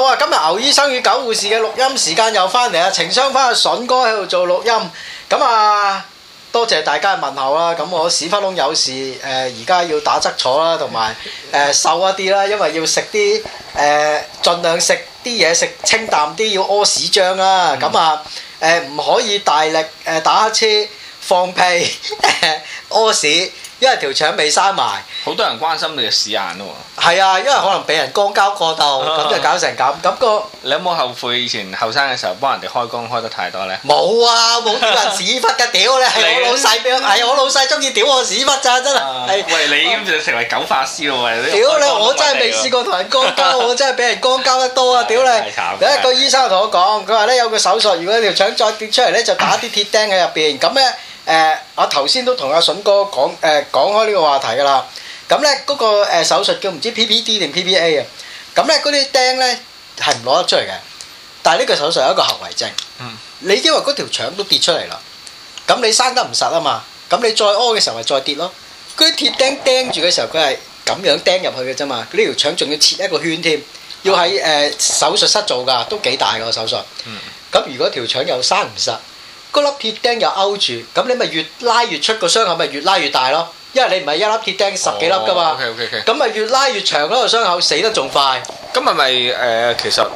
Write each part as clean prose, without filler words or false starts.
啊！今日牛醫生與狗護士嘅錄音時間又翻嚟啊！情商翻阿筍哥喺度做錄音，咁啊多謝大家嘅問候啦。咁我屎忽窿有事而家要打側坐啦，同埋瘦一啲啦，因為要食啲盡量食啲嘢食清淡啲，要屙屎漿啦。咁啊唔可以大力打乞嗤、放屁、屙屎。因為條腸未生埋， 好多人關心你嘅屎眼咯喎。 係啊，因為可能俾人光膠過度，咁就搞成咁。咁你有冇後悔以前後生嘅時候幫人哋開工開得太多咧？ 冇啊，冇屌人屎忽嘅屌你，係我老細俾，係我老細中意屌我屎忽咋，真係。 喂，你咁就成為狗法師咯喎！ 屌你，我真係未試過同人光膠，我真係俾人光膠得多啊！屌你，有一個醫生同我講，佢話咧有個手術，如果條腸再跌出嚟咧，就打啲鐵釘喺入邊，咁咧。我頭先都同阿筍哥講開呢個話題㗎啦。咁咧嗰個手術叫唔知 PPD 定 PPA 啊。咁咧嗰啲釘咧係唔攞得出嚟嘅。但係呢個手術有一個後遺症。你因為嗰條腸都跌出嚟啦，咁你生得唔實啊嘛，咁你再屙嘅時候咪再跌咯。嗰啲鐵釘釘住嘅時候，佢係咁樣釘入去嘅啫嘛。呢條腸仲要切一個圈添，要喺手術室做㗎，都幾大個手術。咁如果條腸又生唔實，嗰粒鐵釘又勾住，咁你咪越拉越出個傷口，咪越拉越大咯。因為你唔係一粒鐵釘十幾粒噶嘛，咁咪越拉越長嗰個傷口，死得仲快。 咁係咪其實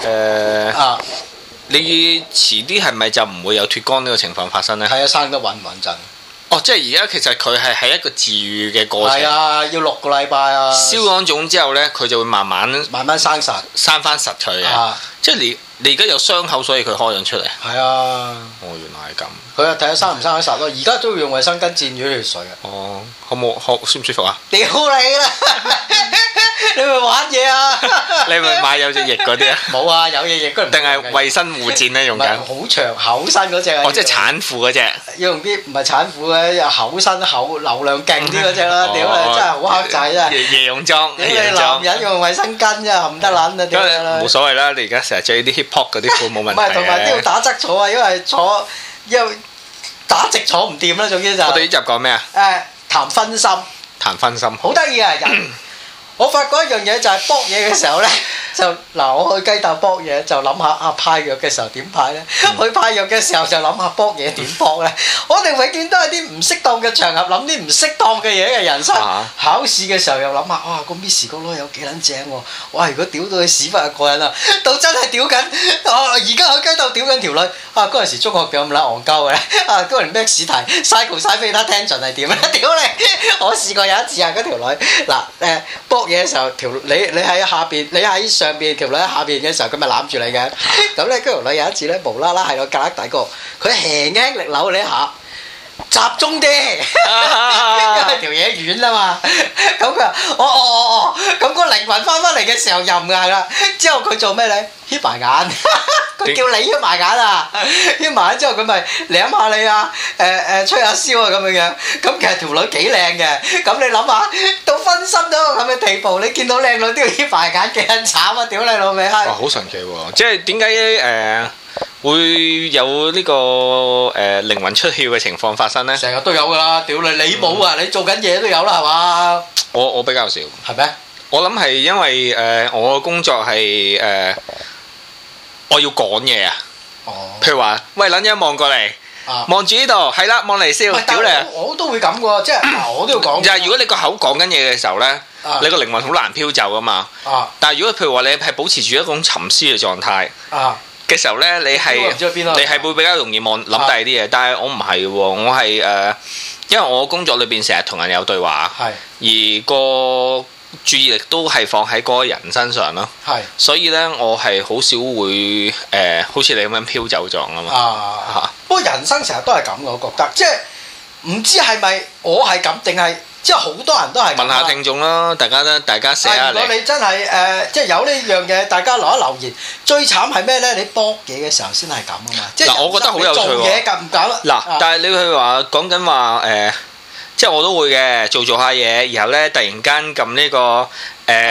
你遲啲係咪就唔會有脫肛呢個情況發生咧？ 係啊，生得穩唔穩陣？ 哦，即係而家其實佢係喺一個治癒嘅過程。 係啊，要6個禮拜啊。 消咗腫之後咧，佢就會慢慢生實， 生翻實佢嘅。即係你而家有傷口，所以佢開咗出嚟。 係啊。 哦，原來係咁。 佢啊睇下生唔生得實咯。而家都要用衛生巾墊住條水啊。 哦，好舒唔舒服啊？ 屌你啦！你咪玩嘢啊！ 你咪買有隻翼嗰啲啊？ 冇啊，有隻翼嗰定係衛生護墊咧用緊？ 好長厚身嗰隻啊！ 哦，即係產婦嗰隻。 要用啲唔係產婦嘅，又厚身厚流量勁啲嗰隻啦！屌你真係好黑仔啊！ 夜用裝， 你男人用衛生巾啫，冚得撚啊！屌你！ 冇所謂啦，你而家成日着啲 hip hop 嗰啲褲冇問題。 唔係，同埋都要打側坐啊，因為打直坐唔掂啦，總之就。 我哋呢集講咩啊？ 談分心。 談分心。 好得意啊！人，我發覺一樣嘢就係搏嘢嘅時候咧，就嗱我去雞竇搏嘢就諗下派藥嘅時候點派咧，去派藥嘅時候就諗下搏嘢點搏咧。我哋永遠都係啲唔適當嘅場合諗啲唔適當嘅嘢嘅人生。考試嘅時候又諗下，哇個 Miss 個女有幾撚正喎！哇如果屌到佢屎忽啊過癮啊！到真係屌緊，而家去雞竇屌緊條女啊！嗰陣時中學點咁撚戇鳩嘅咧？嗰陣咩試題 cycle beta tension 係點咧？屌你！我試過有一次啊，嗰條女嗱搏嘢嘅時候，你喺下邊，你喺上邊，條女喺下邊嘅時候，佢咪攬住你嘅。咁咧，嗰條女有一次咧，無啦啦喺個格底個，佢輕輕力扭你一下，集中啲，因為條嘢遠啊嘛。咁佢話：哦，咁個靈魂翻嚟嘅時候又唔係啦。之後佢做咩咧？瞇埋眼，佢叫你瞇埋眼啊！瞇埋眼之後佢咪舐下你啊，吹下簫啊咁樣樣。咁其實條女幾靚嘅。咁你諗下，到分心咗咁嘅地步，你見到靚女都要瞇埋眼，幾撚慘啊！屌你老味閪！ 哇，好神奇喎！即係點解會有呢個靈魂出竅嘅情況發生咧？ 成日都有㗎啦！屌你冇啊！你做緊嘢都有啦，係嘛？ 我比較少。 係咩？ 我諗係因為我嘅工作係我要趕嘢啊！譬如話，喂撚嘢望過嚟，望住呢度，係啦，望嚟笑，屌你！ 我都會咁喎，即係我都要講。 就係如果你個口講緊嘢嘅時候咧，你個靈魂好難飄走噶嘛。但係如果譬如話你係保持住一種沉思嘅狀態嘅時候咧，你係會比較容易諗第二啲嘢。但係我唔係喎，我係因為我工作裏邊成日同人有對話，而個注意力都係放喺嗰個人身上咯，所以咧我係好少會好似你咁樣飄走狀啊嘛。 不過人生成日都係咁嘅，我覺得，即係唔知係咪我係咁定係即係好多人都係咁。問下聽眾啦，大家寫下嚟。 如果你真係即係有呢樣嘢，大家留一留言。最慘係咩咧？你搏嘢嘅時候先係咁啊嘛。即係我覺得好有趣喎。 做嘢夾唔夾啦？ 嗱，但係你去話講緊話即係我都會嘅，做下嘢，然後咧突然間撳呢個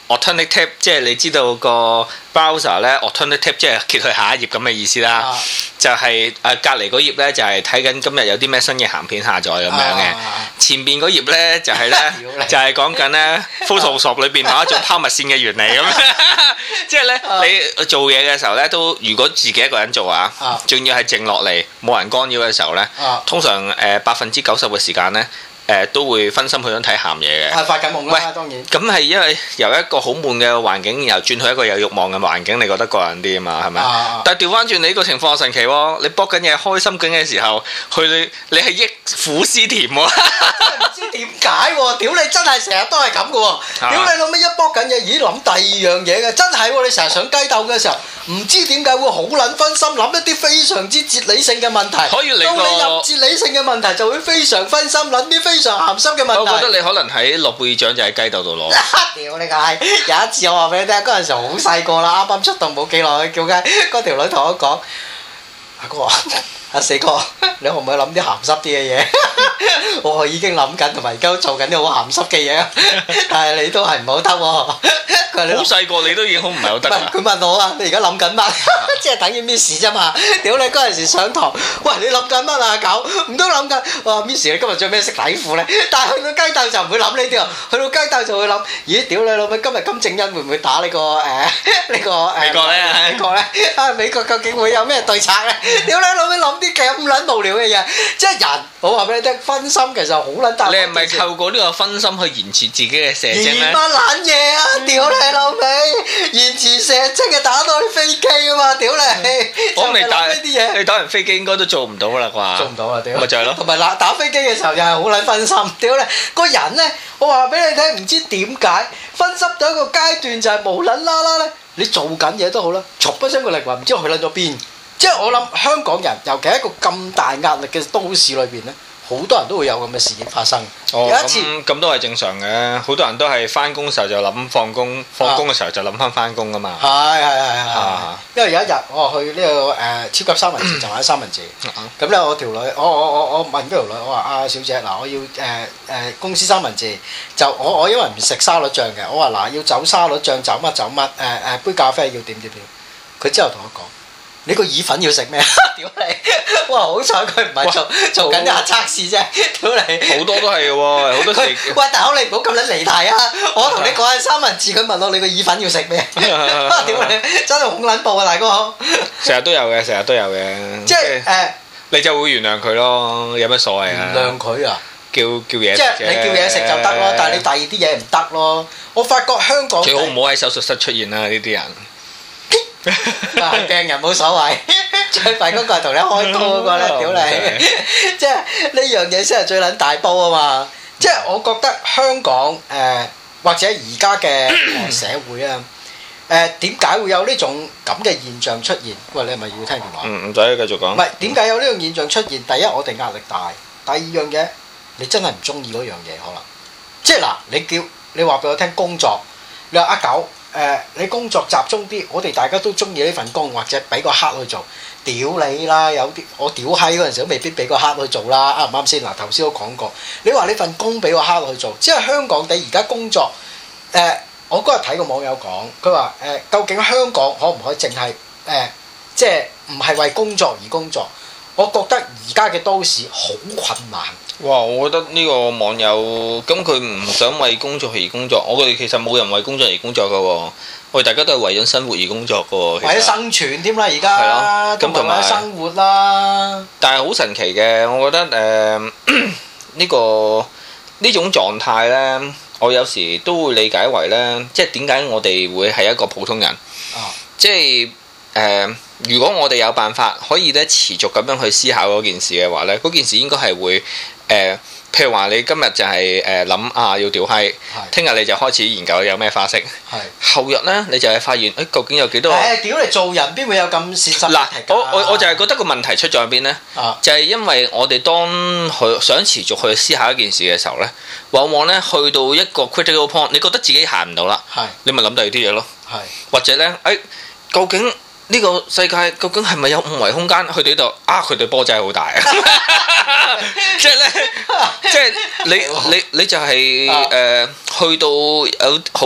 alternative， 即係你知道個 browser 咧 alternative 即係揭去下一頁咁嘅意思啦。就係隔離嗰頁咧就係睇緊今日有啲咩新嘅鹹片下載咁樣嘅。前邊嗰頁咧就係咧就係講緊咧 Photoshop 裏邊某一種拋物線嘅原理咁。即係咧你做嘢嘅時候咧都如果自己一個人做啊，仲要係靜落嚟冇人干擾嘅時候咧，通常90%嘅時間咧。都會分心去想睇鹹嘢嘅， 係發緊夢啦，當然。 咁係因為由一個好悶嘅環境，然後轉去一個有慾望嘅環境，你覺得過癮啲啊嘛，係咪？但係調翻轉你呢個情況神奇喎，你搏緊嘢開心緊嘅時候，你係益苦思甜喎， 唔知點解喎？屌你真係成日都係咁嘅喎！屌你老味一搏緊嘢，咦諗第二樣嘢嘅，真係喎！你成日上雞竇嘅時候，唔知點解會好撚分心，諗一啲非常之哲理性嘅問題。到你入哲理性嘅問題，就會非常分心，諗啲非常鹹濕嘅問題。 我覺得你可能喺諾貝爾獎就喺雞竇度攞。 屌你個閪！有一次我話俾你聽，嗰陣時候好細個啦，啱啱出道冇幾耐，叫雞嗰條女同我講：阿哥阿四哥，你可唔可以諗啲鹹濕啲嘅嘢？我已經諗緊，同埋而家做緊啲好鹹濕嘅嘢，但係你都係唔好得喎。 好細個你都已經好唔係好得。 佢問我啊，你而家諗緊乜？即係等於 Miss 啫嘛。屌你嗰陣時上堂，喂你諗緊乜啊狗？唔通諗緊？我話 Miss 你今日着咩色底褲咧？但係去到雞竇就唔會諗呢啲喎，去到雞竇就會諗，咦屌你老味，今日金正恩會唔會打呢個美國咧？美國咧啊！美國究竟會有咩對策咧？屌你老味諗啲咁撚無聊嘅嘢，即係人，我話俾你聽，分心其實好撚大。 你係咪透過呢個分心去延遲自己嘅射精咧？ 延乜撚嘢啊！屌你老味，延遲射精係打到啲飛機啊嘛！屌你， 我未打呢啲嘢，你打完飛機應該都做唔到啦啩？ 做唔到啊！屌， 咪就係咯。 同埋打飛機嘅時候又係好撚分心。屌你，個人咧，我話俾你聽，唔知點解分心到一個階段就係無撚啦啦咧。你做緊嘢都好啦，唰一聲個靈魂唔知去撚咗邊。即係我諗香港人，尤其係一個咁大壓力嘅都市裏邊咧，好多人都會有咁嘅事件發生。有一次咁都係正常嘅，好多人都係翻工嘅時候就諗放工，放工嘅時候就諗翻工噶嘛。係。 因為有一日我去呢個超級三文治就買三文治，咁咧我條女，我問嗰條女，我話啊小姐嗱，我要公司三文治，就我因為唔食沙律醬嘅，我話嗱要走沙律醬走乜杯咖啡要點，佢之後同我講。你個意粉要食咩？屌你！哇，好彩佢唔係做緊啲核測試啫。屌你！ 好多都係嘅喎，好多時。 喂，大佬你唔好咁撚離題啊！我同你講緊三文治，佢問我你個意粉要食咩？屌你！真係恐撚怖啊，大哥！ 成日都有嘅，成日都有嘅。 即係你就會原諒佢咯，有乜所謂啊？ 原諒佢啊！ 叫嘢食即係你叫嘢食就得咯，但係你第二啲嘢唔得咯。我發覺香港最好唔好喺手術室出現啦，呢啲人。 病人冇所謂，最弊嗰個係同你開刀嗰個咧，屌你！即係呢樣嘢先係最撚大煲啊嘛！即係我覺得香港或者而家嘅社會啊，點解會有呢種咁嘅現象出現？喂，你係咪要聽電話？ 唔使繼續講。 唔係點解有呢種現象出現？第一，我哋壓力大；第二樣嘢，你真係唔中意嗰樣嘢，可能即係嗱，你話俾我聽工作，你話阿狗。你工作集中啲，我哋大家都中意呢份工，或者俾個黑去做，屌你啦！有啲我屌閪嗰陣時都未必俾個黑去做啦，啱唔啱先？嗱，頭先都講過，你話呢份工俾個黑去做，即係香港地而家工作，我嗰日睇個網友講，佢話究竟香港可唔可以淨係即係唔係為工作而工作？我覺得而家嘅都市好困難。 哇！我覺得呢個網友咁佢唔想為工作而工作，我哋其實冇人為工作而工作㗎喎，我哋大家都係為咗生活而工作㗎喎。 為咗生存添啦，而家係咯，咁同埋生活啦。 但係好神奇嘅，我覺得呢種狀態呢，我有時都會理解為呢，即係點解我哋會係一個普通人？即係如果我哋有辦法可以咧持續咁樣去思考嗰件事嘅話呢，嗰件事應該係會譬如話你今日就係諗要屌閪，聽日你就開始研究有咩花式，後日呢，你就係發現究竟有幾多？ 屌你做人邊會有咁現實？ 嗱，我就係覺得個問題出咗喺邊呢？就係因為我哋當佢想持續去思考一件事嘅時候呢，往往呢去到一個 critical point，你覺得自己行唔到啦，你咪諗第二啲嘢咯，或者呢，究竟？呢個世界究竟係咪有五維空間？去到呢度佢對波真係好大啊！即係咧，即係你就係去到有好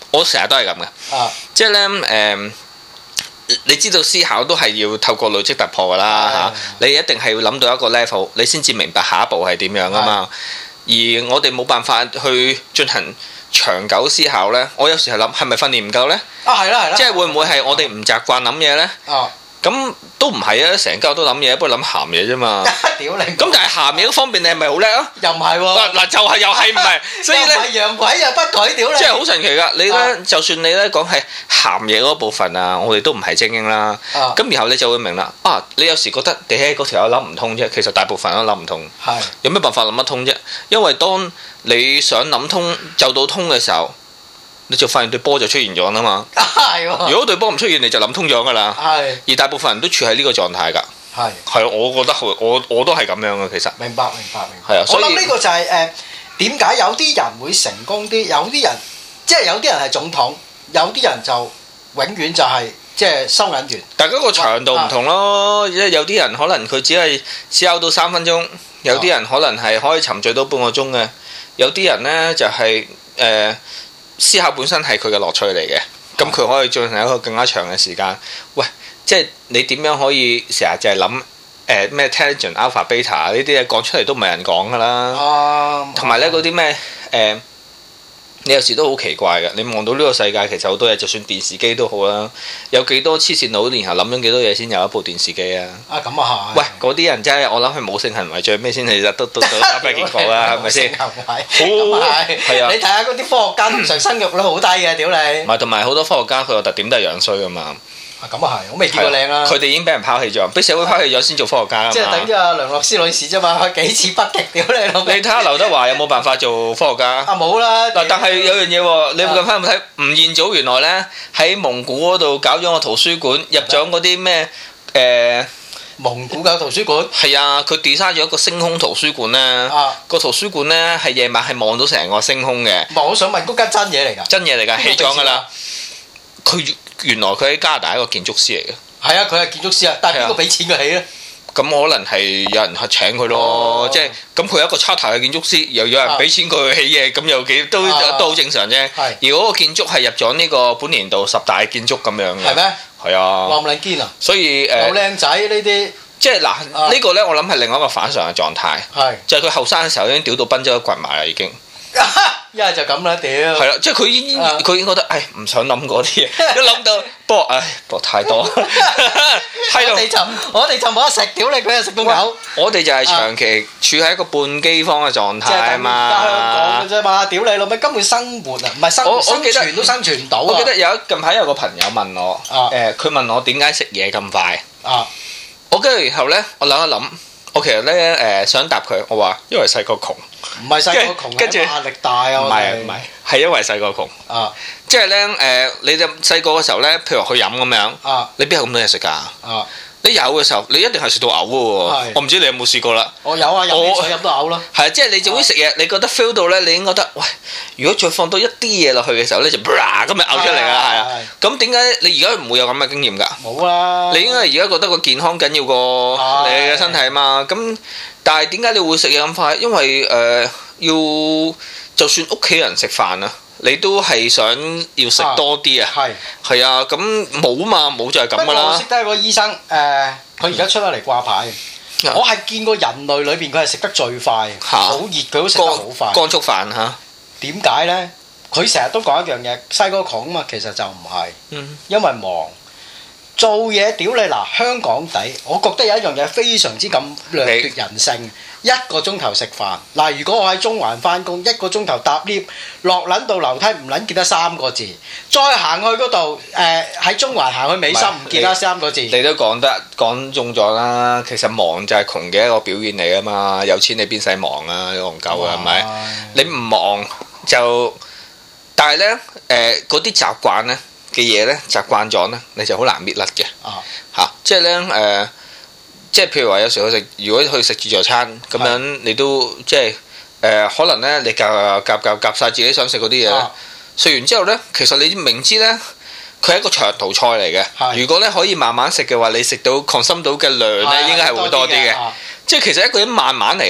我成日都係咁嘅，即係咧你知道思考都係要透過累積突破㗎啦嚇，你一定係要諗到一個 level，你先至明白下一步係點樣啊嘛。而我哋冇辦法去進行長久思考咧，我有時係諗係咪訓練唔夠咧？ 係啦， 即係會唔會係我哋唔習慣諗嘢咧？咁都唔係啊，成家都諗嘢，不過諗鹹嘢啫嘛。 屌你！ 咁但係鹹嘢嗰方面你係咪好叻啊？ 又唔係喎。嗱就係又係唔係？所以咧， 洋鬼又不舉屌你！ 即係好神奇㗎！你咧，就算你咧講係鹹嘢嗰部分啊，我哋都唔係精英啦。咁然後你就會明啦。你有時覺得嗰條友諗唔通啫，其實大部分都諗唔通。 係。有咩辦法諗得通啫？因為當你想諗通就到通嘅時候，你就發現對波就出現咗啦嘛。如果對波唔出現，你就諗通咗噶啦。而大部分人都處喺呢個狀態㗎。係。我覺得我都係咁樣嘅其實。 明白。 係啊，所以我諗呢個就係點解有啲人會成功啲，有啲人即係有啲人係總統，有啲人就永遠就係即係收銀員。 大家個長度唔同咯，即係有啲人可能佢只係思考到3分鐘，有啲人可能係可以沉醉到半個鐘嘅，有啲人呢就係思考本身係佢嘅樂趣嚟嘅，咁佢可以進行一個更加長嘅時間。喂，即係你點樣可以成日就係諗咩 intelligent alpha beta 呢啲嘢講出嚟都唔係人講㗎啦。同埋咧嗰啲咩你有時都好奇怪嘅。你望到呢個世界其實好多嘢，就算電視機都好啦，有幾多黐線佬，然後諗咗幾多嘢先有一部電視機啊？ 咁啊係。喂， 嗰啲人真係我諗係冇性行為最尾先係都打俾結果啦，係咪先？ 行為係啊！你睇下嗰啲科學家通常生育率好低嘅，屌你！唔係，同埋好多科學家佢個特點都係樣衰㗎嘛。 咁啊係，我未見過靚啦。 佢哋已經俾人拋棄咗，俾社會拋棄咗先做科學家啊嘛。 即係等於阿梁洛施女士啫嘛，幾次北極屌你老味！ 你睇下劉德華有冇辦法做科學家？ 冇啦。 嗱，但係有樣嘢喎，你近排有冇睇吳彥祖原來咧喺蒙古嗰度搞咗個圖書館，入咗嗰啲咩蒙古嘅圖書館？係啊，佢 design 咗一個星空圖書館咧。個圖書館咧係夜晚係望到成個星空嘅。 我想問嗰間真嘢嚟㗎？真嘢嚟㗎， 起咗㗎啦。佢原來佢喺加拿大一個建築師嚟嘅。 係啊，佢係建築師啊，但係邊個俾錢佢起咧？ 咁可能係有人請佢咯，即係咁佢係一個 charter 嘅建築師，又有人俾錢佢起嘢，咁又都好正常啫。而嗰個建築係入咗呢個本年度10大建築咁樣嘅。係咩？係啊。話唔撚堅啊！所以好靚仔呢啲。即係嗱，呢個咧我諗係另外一個反常嘅狀態。係。就係佢後生嘅時候已經屌到賓州都掘埋啦，已經。 一係就咁啦，屌！ 係啦，即係佢已經覺得，唔想諗嗰啲嘢，一諗到搏太多。係我哋就冇得食，屌你佢又食到嘔。 我哋就係長期處喺一個半饑荒嘅狀態啊嘛。 即係香港嘅啫嘛，屌你老味，根本生活啊，唔係生存都生存唔到。 我記得近排有個朋友問我，佢問我點解食嘢咁快？我跟住然後咧，我諗一諗。我其實咧想答佢，我話因為細個窮， 唔係細個窮，跟住壓力大啊！ 唔係，係因為細個窮。即係咧你就細個嘅時候咧，譬如話去飲咁樣，你邊有咁多嘢食㗎？你有嘅時候，你一定係食到嘔嘅喎。我唔知你有冇試過啦。我有啊，飲水飲到嘔咯。係啊，即係你總之食嘢，你覺得 feel 到咧，你已經覺得喂，如果再放多一啲嘢落去嘅時候咧，就咁咪嘔出嚟㗎啦，係啊。咁點解你而家唔會有咁嘅經驗㗎？冇啦。你應該係而家覺得個健康緊要過你嘅身體啊嘛。咁但係點解你會食嘢咁快？因為要就算屋企人食飯啊。你都係想要食多啲啊？係啊，咁冇嘛，冇就係咁噶啦。我識得一個醫生，佢而家出咗嚟掛牌。我係見過人類裏邊佢係食得最快，好熱佢都食得好快。乾粥飯嚇？點解呢？佢成日都講一樣嘢，細個窮啊嘛，其實就唔係，因為忙。做嘢屌你嗱，香港地，我覺得有一樣嘢非常之咁掠奪人性。1個鐘頭食飯嗱，如果我喺中環翻工，1個鐘頭搭 lift 落撚到樓梯唔撚見得3個字，再行去嗰度喺中環行去美心唔見得3個字。你都講中咗啦，其實忙就係窮嘅一個表現嚟啊嘛，有錢你邊使忙啊？戇鳩啊，係咪？你唔忙就，但係咧嗰啲習慣咧嘅嘢咧習慣咗咧，你就好難搣甩嘅嚇，即係咧即係譬如話有時去食，如果去食自助餐咁樣，你都即係可能咧，你夾晒自己想食嗰啲嘢咧，食完之後咧，其實你明知咧，佢係一個長途菜嚟嘅。如果咧可以慢慢食嘅話，你食到 consume 到嘅量咧，應該係會多啲嘅。即係其實一個人慢慢嚟咧，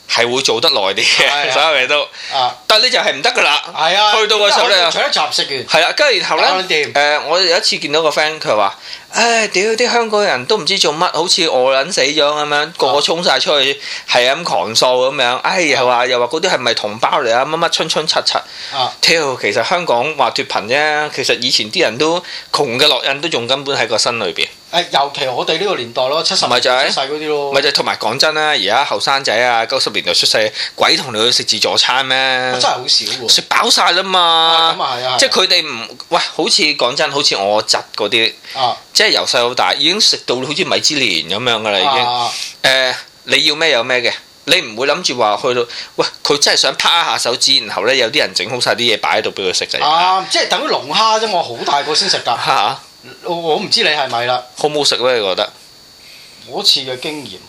係會做得耐啲嘅，所有嘢都。但係你就係唔得㗎啦。係啊。去到嗰時候咧， 除咗集食完。 係啦，跟住然後咧，我有一次見到個 friend，佢話：屌啲香港人都唔知做乜，好似餓撚死咗咁樣，個個衝晒出去，係咁狂掃咁樣。又話嗰啲係咪同胞嚟啊？乜乜春春七七。屌，其實香港話脫貧啫，其實以前啲人都窮嘅烙印都仲根本喺個身裏邊。 尤其我哋呢個年代咯，70年代出世嗰啲咯。 咪就同埋講真啦，而家後生仔啊，90年代出世，鬼同你去食自助餐咩？ 真係好少喎。 食飽晒啦嘛。 咁啊係啊。即係佢哋唔好似講真，好似我侄嗰啲，即係由細到大已經食到好似米芝蓮咁樣噶啦，已經。你要咩有咩嘅，你唔會諗住話去到，佢真係想拍一下手指，然後咧有啲人整好晒啲嘢擺喺度俾佢食就。 即係等於龍蝦啫，我好大個先食㗎。我唔知你係咪啦。 好唔好食咧？你覺得？ 嗰次嘅經驗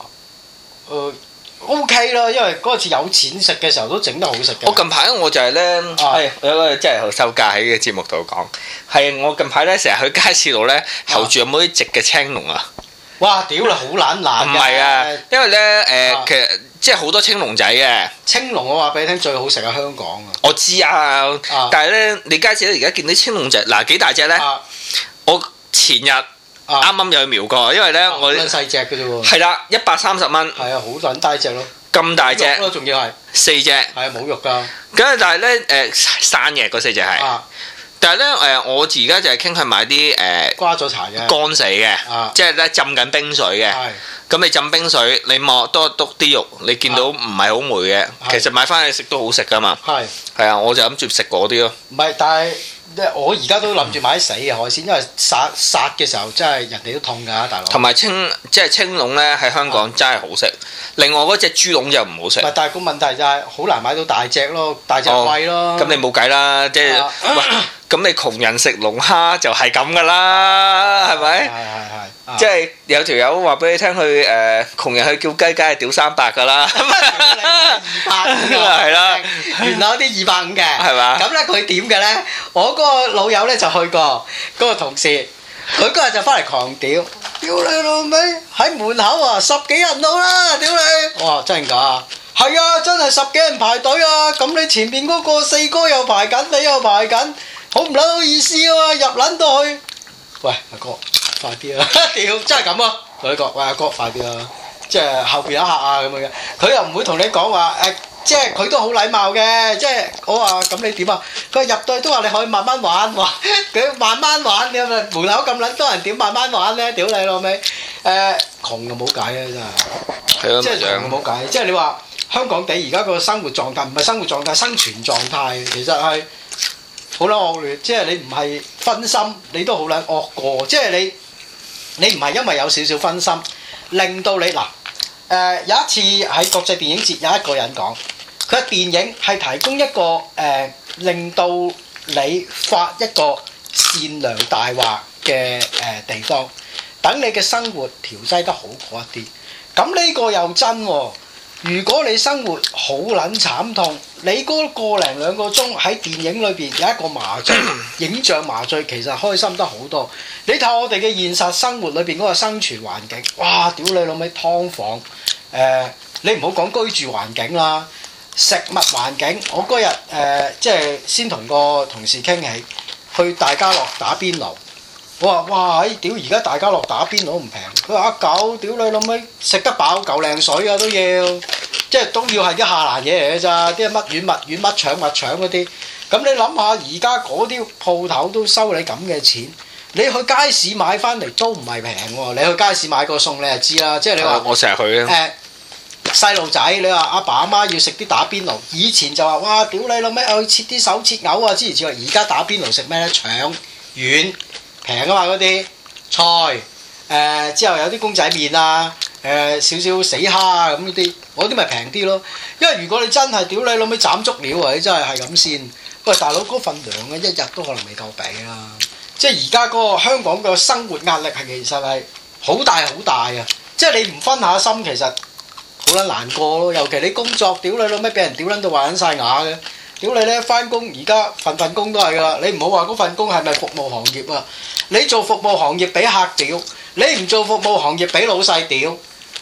OK 啦，因為嗰次有錢食嘅時候都整得好食嘅。 我近排我就係咧，有個真係好收價喺個節目度講，係我近排咧成日去街市度咧，候住有冇啲直嘅青龍啊！ 哇！屌你好懶嘅。 唔係啊，因為咧其實即係好多青龍仔嘅。青龍我話俾你聽最好食喺香港啊！ 我知啊，但係咧你街市咧而家見到青龍仔嗱幾大隻咧？我前日啱啱有去瞄過，因為咧我細隻嘅啫喎。 係啦，130蚊。 係啊，好撚大隻咯。 咁大隻咯，仲要係 4隻。 係啊，冇肉㗎。 咁但係咧生嘅嗰4隻係。但係咧我而家就係傾向買啲瓜咗柴嘅乾死嘅，即係咧浸緊冰水嘅。咁你浸冰水，你磨多篤啲肉，你見到唔係好霉嘅，其實買翻去食都好食㗎嘛。係啊，我就諗住食嗰啲咯。 唔係，但係我而家都諗住買死嘅海鮮，因為殺嘅時候真係人哋都痛㗎，大佬。 同埋青龍咧喺香港真係好食，另外嗰隻豬籠就唔好食。 但係個問題就係好難買到大隻咯，大隻貴咯。 咁你冇計啦，即係咁你窮人食龍蝦就係咁㗎啦，係咪？係。即係有條友話俾你聽，佢窮人去叫雞，梗係屌300㗎啦。200係啦， 原來有啲250嘅。 係嘛？ 咁咧佢點嘅咧？我嗰個老友咧就去過，嗰個同事，佢嗰日就翻嚟狂屌你老味喺門口啊，10幾人到啦，屌你！我話真係假？係啊，真係10幾人排隊啊！咁你前面嗰個4哥又排緊，你又排緊。好唔撚好意思啊！入撚到去，喂阿哥，快啲啊！屌，真係咁啊！同你講，喂阿哥，快啲啊！即係後邊有客啊咁樣嘅，佢又唔會同你講話即係佢都好禮貌嘅。即係我話咁你點啊？佢入到去都話你可以慢慢玩，話佢慢慢玩，你咪門口咁撚多人點慢慢玩咧？屌你老味！窮就冇計啊，真係。係啊，即係窮就冇計。即係你話香港地而家個生活狀態唔係生活狀態，生存狀態其實係。好撚惡劣，即係你唔係分心，你都好撚惡過。即係你唔係因為有少少分心，令到你有一次喺國際電影節有一個人講，佢嘅電影係提供一個令到你發一個善良大話嘅地方，等你嘅生活調劑得好過一啲。咁呢個又真喎。如果你生活好撚慘痛，你嗰個零兩個鐘喺電影裏邊有一個麻醉影像麻醉，其實開心得好多。你睇我哋嘅現實生活裏邊嗰個生存環境，哇！屌你老味劏房，你唔好講居住環境啦，食物環境。我嗰日即係先同個同事傾起，去大家樂打邊爐。我話：哇！屌而家大家樂打邊爐唔平。佢話：阿狗，屌你老味，食得飽嚿靚水啊都要，即係都要係啲下欄嘢嚟嘅咋，啲乜丸乜丸乜腸嗰啲。咁你諗下，而家嗰啲鋪頭都收你咁嘅錢，你去街市買翻嚟都唔係平喎。你去街市買個餸你就知啦，即係你話我成日去啊。 細路仔，你話阿爸阿媽要食啲打邊爐，以前就話：哇！屌你老味，去切啲手切牛啊！之前而家打邊爐食咩咧？腸丸。平啊嘛嗰啲菜，之後有啲公仔麵啊，少少死蝦啊咁嗰啲，嗰啲咪平啲咯。因為如果你真係屌你老味斬足料啊，你真係咁先。喂大佬嗰份糧啊，一日都可能未夠俾啦。即係而家嗰個香港嘅生活壓力係其實係好大好大啊！即係你唔分下心，其實好撚難過咯。尤其你工作屌你老味俾人屌撚到話撚晒牙嘅。屌你咧，翻工而家份工都係㗎啦。你唔好話嗰份工係咪服務行業啊？你做服務行業俾客屌，你唔做服務行業俾老細屌。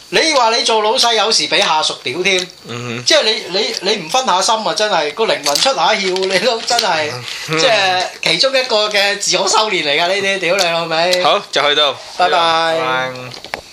你話你做老細有時俾下屬屌添，即係你唔分下心啊！真係個靈魂出下竅，你都真係即係其中一個嘅自我修練嚟㗎呢啲，屌你老味！ 好就去到， 拜拜。